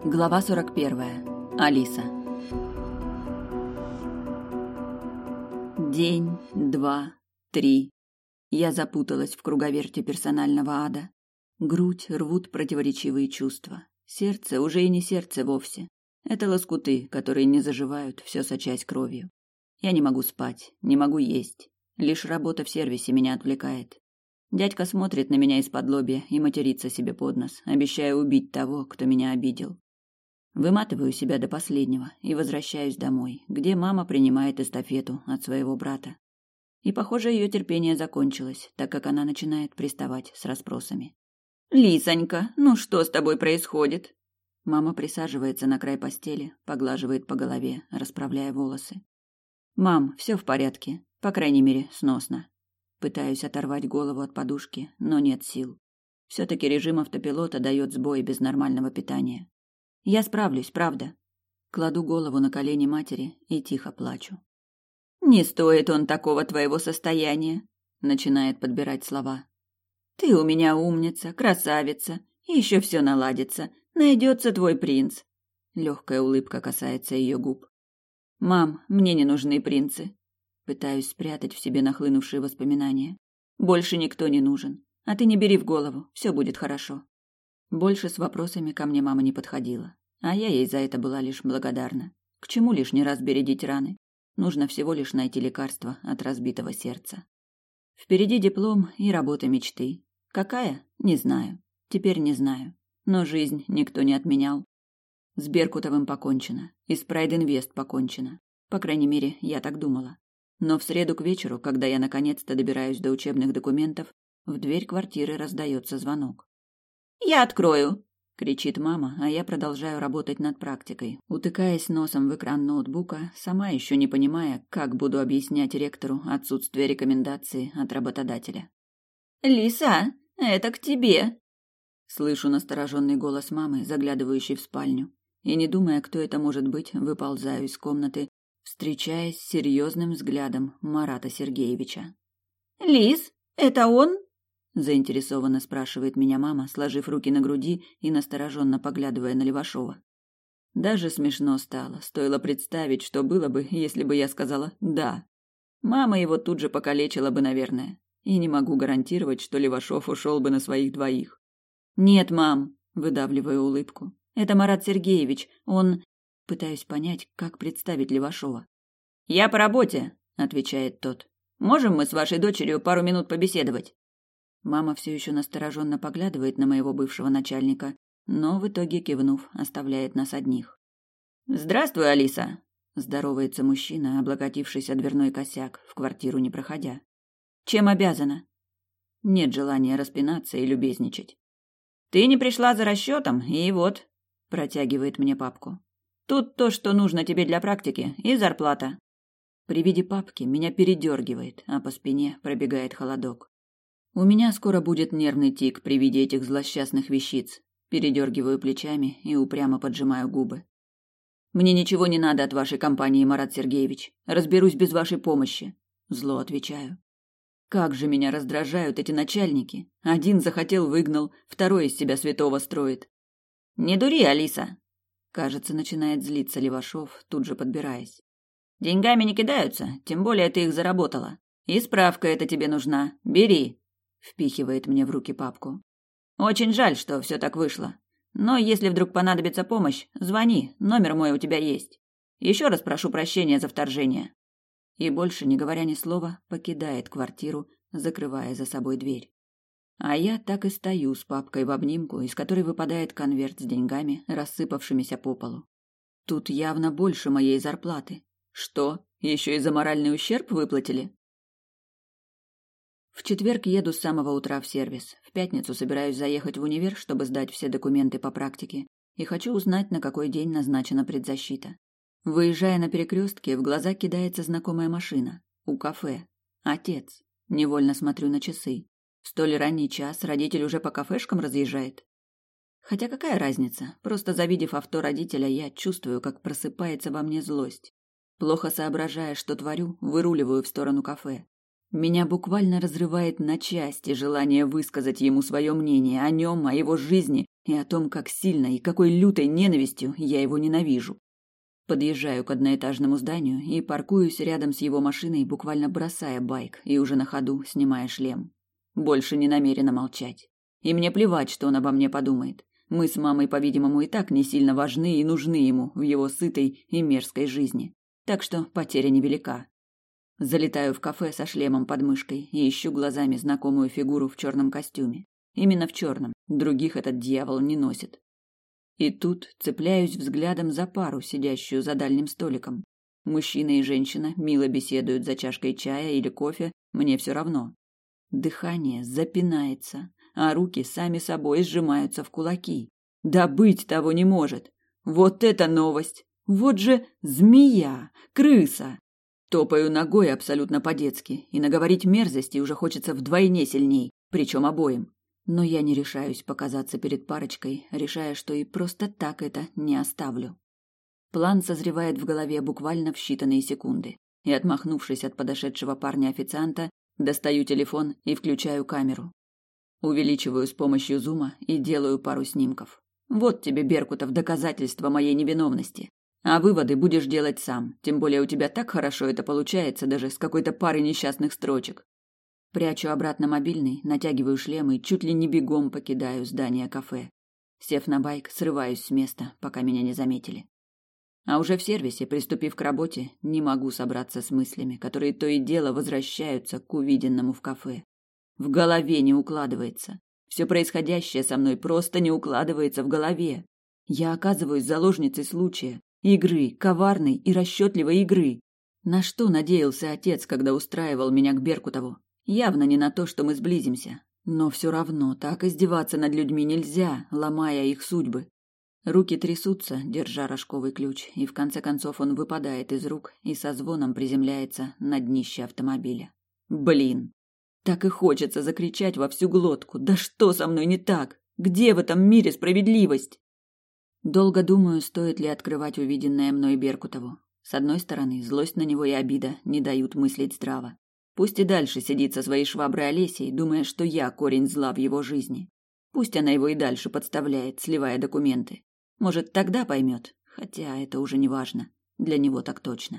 Глава 41. Алиса. День, два, три. Я запуталась в круговерте персонального ада. Грудь рвут противоречивые чувства. Сердце уже и не сердце вовсе. Это лоскуты, которые не заживают, все сочась кровью. Я не могу спать, не могу есть. Лишь работа в сервисе меня отвлекает. Дядька смотрит на меня из-подлобья и матерится себе под нос, обещая убить того, кто меня обидел. Выматываю себя до последнего и возвращаюсь домой, где мама принимает эстафету от своего брата. И, похоже, ее терпение закончилось, так как она начинает приставать с расспросами. «Лисонька, ну что с тобой происходит?» Мама присаживается на край постели, поглаживает по голове, расправляя волосы. «Мам, все в порядке, по крайней мере, сносно». Пытаюсь оторвать голову от подушки, но нет сил. Все-таки режим автопилота дает сбой без нормального питания. Я справлюсь, правда. Кладу голову на колени матери и тихо плачу. «Не стоит он такого твоего состояния», — начинает подбирать слова. «Ты у меня умница, красавица, и еще все наладится, найдется твой принц». Легкая улыбка касается ее губ. «Мам, мне не нужны принцы». Пытаюсь спрятать в себе нахлынувшие воспоминания. «Больше никто не нужен, а ты не бери в голову, все будет хорошо». Больше с вопросами ко мне мама не подходила, а я ей за это была лишь благодарна. К чему лишний раз бередить раны? Нужно всего лишь найти лекарство от разбитого сердца. Впереди диплом и работа мечты. Какая? Не знаю. Теперь не знаю. Но жизнь никто не отменял. С Беркутовым покончено, и с Прайд-Инвест покончено. По крайней мере, я так думала. Но в среду к вечеру, когда я наконец-то добираюсь до учебных документов, в дверь квартиры раздается звонок. «Я открою!» — кричит мама, а я продолжаю работать над практикой, утыкаясь носом в экран ноутбука, сама еще не понимая, как буду объяснять ректору отсутствие рекомендации от работодателя. «Лиса, это к тебе!» Слышу настороженный голос мамы, заглядывающей в спальню, и, не думая, кто это может быть, выползаю из комнаты, встречаясь с серьезным взглядом Марата Сергеевича. «Лис, это он?» Заинтересованно спрашивает меня мама, сложив руки на груди и настороженно поглядывая на Левашова. Даже смешно стало, стоило представить, что было бы, если бы я сказала «да». Мама его тут же покалечила бы, наверное. И не могу гарантировать, что Левашов ушел бы на своих двоих. «Нет, мам», — выдавливаю улыбку. «Это Марат Сергеевич, он...» Пытаюсь понять, как представить Левашова. «Я по работе», — отвечает тот. «Можем мы с вашей дочерью пару минут побеседовать?» Мама все еще настороженно поглядывает на моего бывшего начальника, но в итоге, кивнув, оставляет нас одних. «Здравствуй, Алиса!» – здоровается мужчина, облокотившись о дверной косяк, в квартиру не проходя. «Чем обязана?» Нет желания распинаться и любезничать. «Ты не пришла за расчетом, и вот...» – протягивает мне папку. «Тут то, что нужно тебе для практики, и зарплата». При виде папки меня передергивает, а по спине пробегает холодок. У меня скоро будет нервный тик при виде этих злосчастных вещиц. Передергиваю плечами и упрямо поджимаю губы. «Мне ничего не надо от вашей компании, Марат Сергеевич. Разберусь без вашей помощи», – зло отвечаю. Как же меня раздражают эти начальники. Один захотел – выгнал, второй из себя святого строит. «Не дури, Алиса!» Кажется, начинает злиться Левашов, тут же подбираясь. «Деньгами не кидаются, тем более ты их заработала. И справка эта тебе нужна. Бери!» Впихивает мне в руки папку. «Очень жаль, что все так вышло. Но если вдруг понадобится помощь, звони, номер мой у тебя есть. Еще раз прошу прощения за вторжение». И больше, не говоря ни слова, покидает квартиру, закрывая за собой дверь. А я так и стою с папкой в обнимку, из которой выпадает конверт с деньгами, рассыпавшимися по полу. Тут явно больше моей зарплаты. Что, еще и за моральный ущерб выплатили? В четверг еду с самого утра в сервис. В пятницу собираюсь заехать в универ, чтобы сдать все документы по практике. И хочу узнать, на какой день назначена предзащита. Выезжая на перекрестке, в глаза кидается знакомая машина. У кафе. Отец. Невольно смотрю на часы. В столь ранний час родитель уже по кафешкам разъезжает. Хотя какая разница? Просто завидев авто родителя, я чувствую, как просыпается во мне злость. Плохо соображая, что творю, выруливаю в сторону кафе. Меня буквально разрывает на части желание высказать ему свое мнение о нем, о его жизни и о том, как сильно и какой лютой ненавистью я его ненавижу. Подъезжаю к одноэтажному зданию и паркуюсь рядом с его машиной, буквально бросая байк и уже на ходу снимая шлем. Больше не намерена молчать. И мне плевать, что он обо мне подумает. Мы с мамой, по-видимому, и так не сильно важны и нужны ему в его сытой и мерзкой жизни. Так что потеря невелика. Залетаю в кафе со шлемом под мышкой и ищу глазами знакомую фигуру в черном костюме. Именно в черном, других этот дьявол не носит. И тут цепляюсь взглядом за пару, сидящую за дальним столиком. Мужчина и женщина мило беседуют за чашкой чая или кофе, мне все равно. Дыхание запинается, а руки сами собой сжимаются в кулаки. Да быть того не может. Вот это новость! Вот же змея, крыса! Топаю ногой абсолютно по-детски, и наговорить мерзости уже хочется вдвойне сильней, причем обоим. Но я не решаюсь показаться перед парочкой, решая, что и просто так это не оставлю. План созревает в голове буквально в считанные секунды, и, отмахнувшись от подошедшего парня-официанта, достаю телефон и включаю камеру. Увеличиваю с помощью зума и делаю пару снимков. Вот тебе, Беркутов, доказательство моей невиновности. А выводы будешь делать сам, тем более у тебя так хорошо это получается, даже с какой-то парой несчастных строчек. Прячу обратно мобильный, натягиваю шлем и чуть ли не бегом покидаю здание кафе. Сев на байк, срываюсь с места, пока меня не заметили. А уже в сервисе, приступив к работе, не могу собраться с мыслями, которые то и дело возвращаются к увиденному в кафе. В голове не укладывается. Все происходящее со мной просто не укладывается в голове. Я оказываюсь заложницей случая. Игры, коварной и расчетливой игры. На что надеялся отец, когда устраивал меня к Беркутову? Явно не на то, что мы сблизимся. Но все равно так издеваться над людьми нельзя, ломая их судьбы. Руки трясутся, держа рожковый ключ, и в конце концов он выпадает из рук и со звоном приземляется на днище автомобиля. Блин! Так и хочется закричать во всю глотку. Да что со мной не так? Где в этом мире справедливость? Долго думаю, стоит ли открывать увиденное мной Беркутову. С одной стороны, злость на него и обида не дают мыслить здраво. Пусть и дальше сидит со своей шваброй Олесей, думая, что я корень зла в его жизни. Пусть она его и дальше подставляет, сливая документы. Может, тогда поймет, хотя это уже не важно. Для него так точно.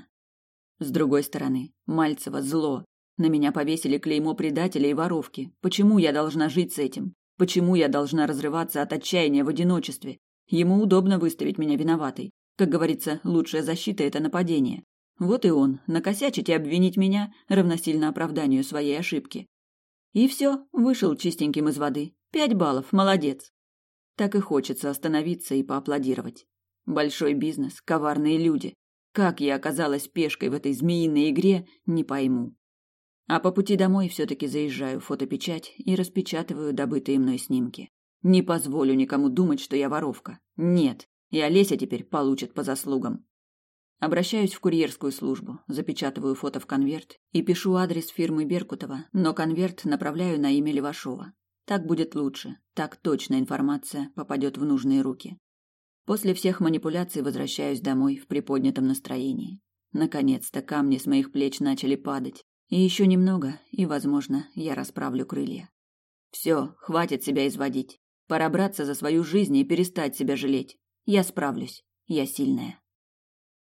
С другой стороны, Мальцева зло. На меня повесили клеймо предателя и воровки. Почему я должна жить с этим? Почему я должна разрываться от отчаяния в одиночестве? Ему удобно выставить меня виноватой. Как говорится, лучшая защита – это нападение. Вот и он, накосячить и обвинить меня равносильно оправданию своей ошибки. И все, вышел чистеньким из воды. 5 баллов, молодец. Так и хочется остановиться и поаплодировать. Большой бизнес, коварные люди. Как я оказалась пешкой в этой змеиной игре, не пойму. А по пути домой все-таки заезжаю в фотопечать и распечатываю добытые мной снимки. Не позволю никому думать, что я воровка. Нет, и Олеся теперь получит по заслугам. Обращаюсь в курьерскую службу, запечатываю фото в конверт и пишу адрес фирмы Беркутова, но конверт направляю на имя Левашова. Так будет лучше, так точно информация попадет в нужные руки. После всех манипуляций возвращаюсь домой в приподнятом настроении. Наконец-то камни с моих плеч начали падать. И еще немного, и, возможно, я расправлю крылья. Все, хватит себя изводить. Пора браться за свою жизнь и перестать себя жалеть. Я справлюсь. Я сильная.